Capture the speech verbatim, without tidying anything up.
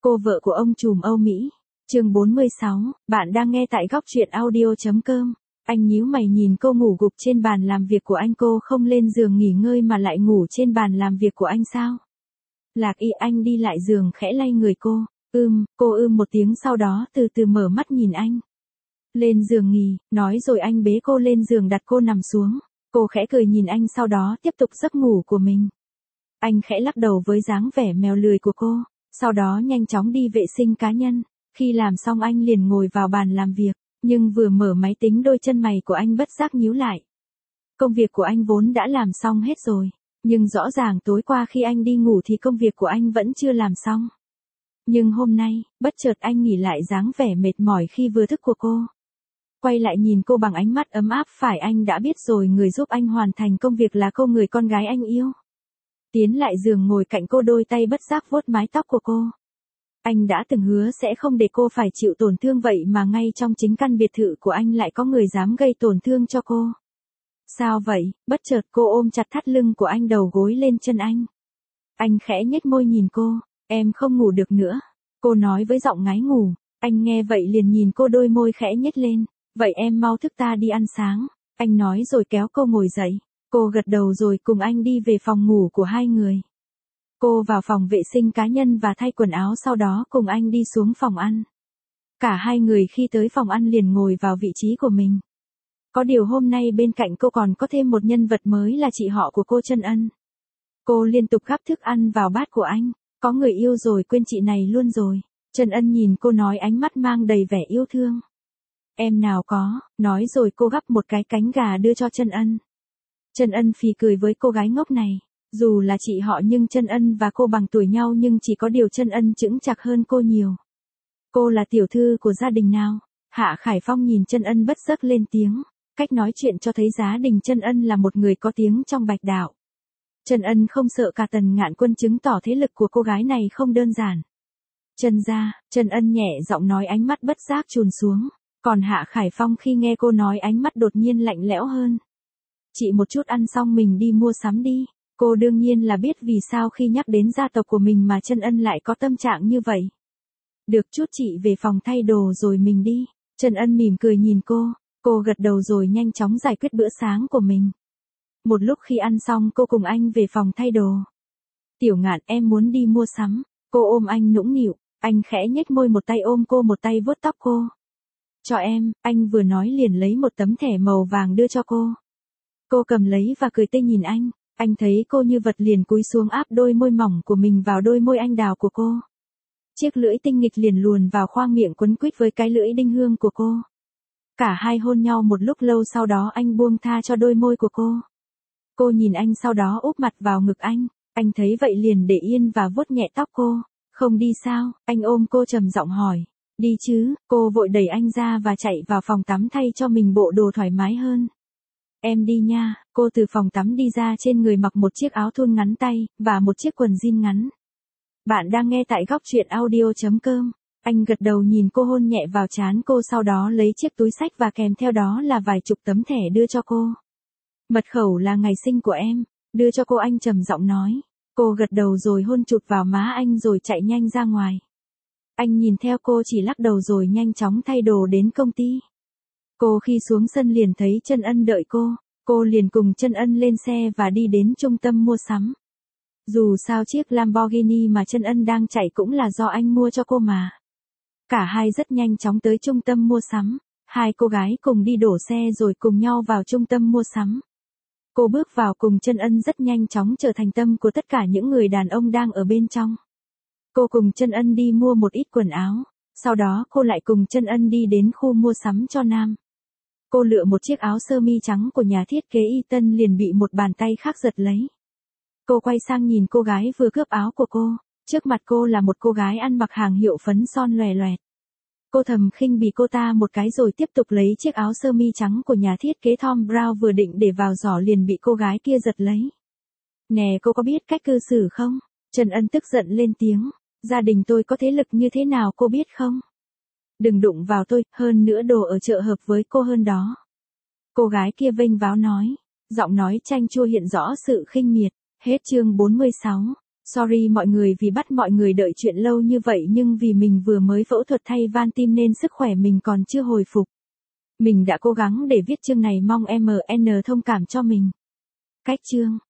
Cô vợ của ông trùm Âu Mỹ. Chương bốn mươi sáu, bạn đang nghe tại góc truyện audio chấm com. Anh nhíu mày nhìn cô ngủ gục trên bàn làm việc của anh, cô không lên giường nghỉ ngơi mà lại ngủ trên bàn làm việc của anh sao? Lạc Y, anh đi lại giường khẽ lay người cô. Ưm, cô ưm một tiếng sau đó từ từ mở mắt nhìn anh. Lên giường nghỉ, nói rồi anh bế cô lên giường đặt cô nằm xuống. Cô khẽ cười nhìn anh sau đó tiếp tục giấc ngủ của mình. Anh khẽ lắc đầu với dáng vẻ mèo lười của cô, sau đó nhanh chóng đi vệ sinh cá nhân. Khi làm xong anh liền ngồi vào bàn làm việc, nhưng vừa mở máy tính đôi chân mày của anh bất giác nhíu lại. Công việc của anh vốn đã làm xong hết rồi, nhưng rõ ràng tối qua khi anh đi ngủ thì công việc của anh vẫn chưa làm xong. Nhưng hôm nay, bất chợt anh nghỉ lại dáng vẻ mệt mỏi khi vừa thức của cô. Quay lại nhìn cô bằng ánh mắt ấm áp, phải anh đã biết rồi, người giúp anh hoàn thành công việc là cô, người con gái anh yêu. Tiến lại giường ngồi cạnh cô, đôi tay bất giác vuốt mái tóc của cô. Anh đã từng hứa sẽ không để cô phải chịu tổn thương, vậy mà ngay trong chính căn biệt thự của anh lại có người dám gây tổn thương cho cô. Sao vậy? Bất chợt cô ôm chặt thắt lưng của anh, đầu gối lên chân anh. Anh khẽ nhếch môi nhìn cô. Em không ngủ được nữa. Cô nói với giọng ngái ngủ. Anh nghe vậy liền nhìn cô, đôi môi khẽ nhếch lên. Vậy em mau thức ta đi ăn sáng. Anh nói rồi kéo cô ngồi dậy. Cô gật đầu rồi cùng anh đi về phòng ngủ của hai người. Cô vào phòng vệ sinh cá nhân và thay quần áo, sau đó cùng anh đi xuống phòng ăn. Cả hai người khi tới phòng ăn liền ngồi vào vị trí của mình. Có điều hôm nay bên cạnh cô còn có thêm một nhân vật mới là chị họ của cô, Trân Ân. Cô liên tục gắp thức ăn vào bát của anh. Có người yêu rồi quên chị này luôn rồi. Trân Ân nhìn cô nói, ánh mắt mang đầy vẻ yêu thương. Em nào có, nói rồi cô gắp một cái cánh gà đưa cho Trân Ân. Trân Ân phì cười với cô gái ngốc này. Dù là chị họ nhưng Trân Ân và cô bằng tuổi nhau, nhưng chỉ có điều Trân Ân chững chạc hơn cô nhiều. Cô là tiểu thư của gia đình nào? Hạ Khải Phong nhìn Trân Ân bất giác lên tiếng. Cách nói chuyện cho thấy gia đình Trân Ân là một người có tiếng trong Bạch Đạo. Trân Ân không sợ cả Tần Ngạn Quân, chứng tỏ thế lực của cô gái này không đơn giản. Trân gia, Trân Ân nhẹ giọng nói, ánh mắt bất giác chùn xuống. Còn Hạ Khải Phong khi nghe cô nói, ánh mắt đột nhiên lạnh lẽo hơn. Chị một chút ăn xong mình đi mua sắm đi. Cô đương nhiên là biết vì sao khi nhắc đến gia tộc của mình mà Trân Ân lại có tâm trạng như vậy. Được, chút chị về phòng thay đồ rồi mình đi. Trân Ân mỉm cười nhìn cô. Cô gật đầu rồi nhanh chóng giải quyết bữa sáng của mình. Một lúc khi ăn xong cô cùng anh về phòng thay đồ. Tiểu Ngạn, em muốn đi mua sắm. Cô ôm anh nũng nịu. Anh khẽ nhếch môi, một tay ôm cô một tay vuốt tóc cô. Cho em, anh vừa nói liền lấy một tấm thẻ màu vàng đưa cho cô. Cô cầm lấy và cười tươi nhìn anh. Anh thấy cô như vật liền cúi xuống áp đôi môi mỏng của mình vào đôi môi anh đào của cô. Chiếc lưỡi tinh nghịch liền luồn vào khoang miệng quấn quýt với cái lưỡi đinh hương của cô. Cả hai hôn nhau một lúc lâu, sau đó anh buông tha cho đôi môi của cô. Cô nhìn anh sau đó úp mặt vào ngực anh. Anh thấy vậy liền để yên và vuốt nhẹ tóc cô. Không đi sao? Anh ôm cô trầm giọng hỏi. Đi chứ. Cô vội đẩy anh ra và chạy vào phòng tắm thay cho mình bộ đồ thoải mái hơn. Em đi nha. Cô từ phòng tắm đi ra, trên người mặc một chiếc áo thun ngắn tay và một chiếc quần jean ngắn. Bạn đang nghe tại góc truyện audio chấm com. Anh gật đầu nhìn cô, hôn nhẹ vào trán cô, sau đó lấy chiếc túi xách và kèm theo đó là vài chục tấm thẻ đưa cho cô. Mật khẩu là ngày sinh của em. Đưa cho cô, anh trầm giọng nói. Cô gật đầu rồi hôn chụt vào má anh rồi chạy nhanh ra ngoài. Anh nhìn theo cô chỉ lắc đầu rồi nhanh chóng thay đồ đến công ty. Cô khi xuống sân liền thấy Trân Ân đợi cô. Cô liền cùng Trân Ân lên xe và đi đến trung tâm mua sắm. Dù sao chiếc Lamborghini mà Trân Ân đang chạy cũng là do anh mua cho cô mà. Cả hai rất nhanh chóng tới trung tâm mua sắm. Hai cô gái cùng đi đổ xe rồi cùng nhau vào trung tâm mua sắm. Cô bước vào cùng Trân Ân rất nhanh chóng trở thành tâm của tất cả những người đàn ông đang ở bên trong. Cô cùng Trân Ân đi mua một ít quần áo. Sau đó cô lại cùng Trân Ân đi đến khu mua sắm cho nam. Cô lựa một chiếc áo sơ mi trắng của nhà thiết kế Y Tân liền bị một bàn tay khác giật lấy. Cô quay sang nhìn cô gái vừa cướp áo của cô. Trước mặt cô là một cô gái ăn mặc hàng hiệu phấn son lòe loẹt. Cô thầm khinh bỉ cô ta một cái rồi tiếp tục lấy chiếc áo sơ mi trắng của nhà thiết kế Thom Browne, vừa định để vào giỏ liền bị cô gái kia giật lấy. Nè, cô có biết cách cư xử không? Trân Ân tức giận lên tiếng. Gia đình tôi có thế lực như thế nào cô biết không? Đừng đụng vào tôi, hơn nữa đồ ở chợ hợp với cô hơn đó. Cô gái kia vênh váo nói. Giọng nói chanh chua hiện rõ sự khinh miệt. Hết chương bốn mươi sáu. Sorry mọi người vì bắt mọi người đợi chuyện lâu như vậy nhưng vì mình vừa mới phẫu thuật thay van tim nên sức khỏe mình còn chưa hồi phục. Mình đã cố gắng để viết chương này mong em en thông cảm cho mình. Cách chương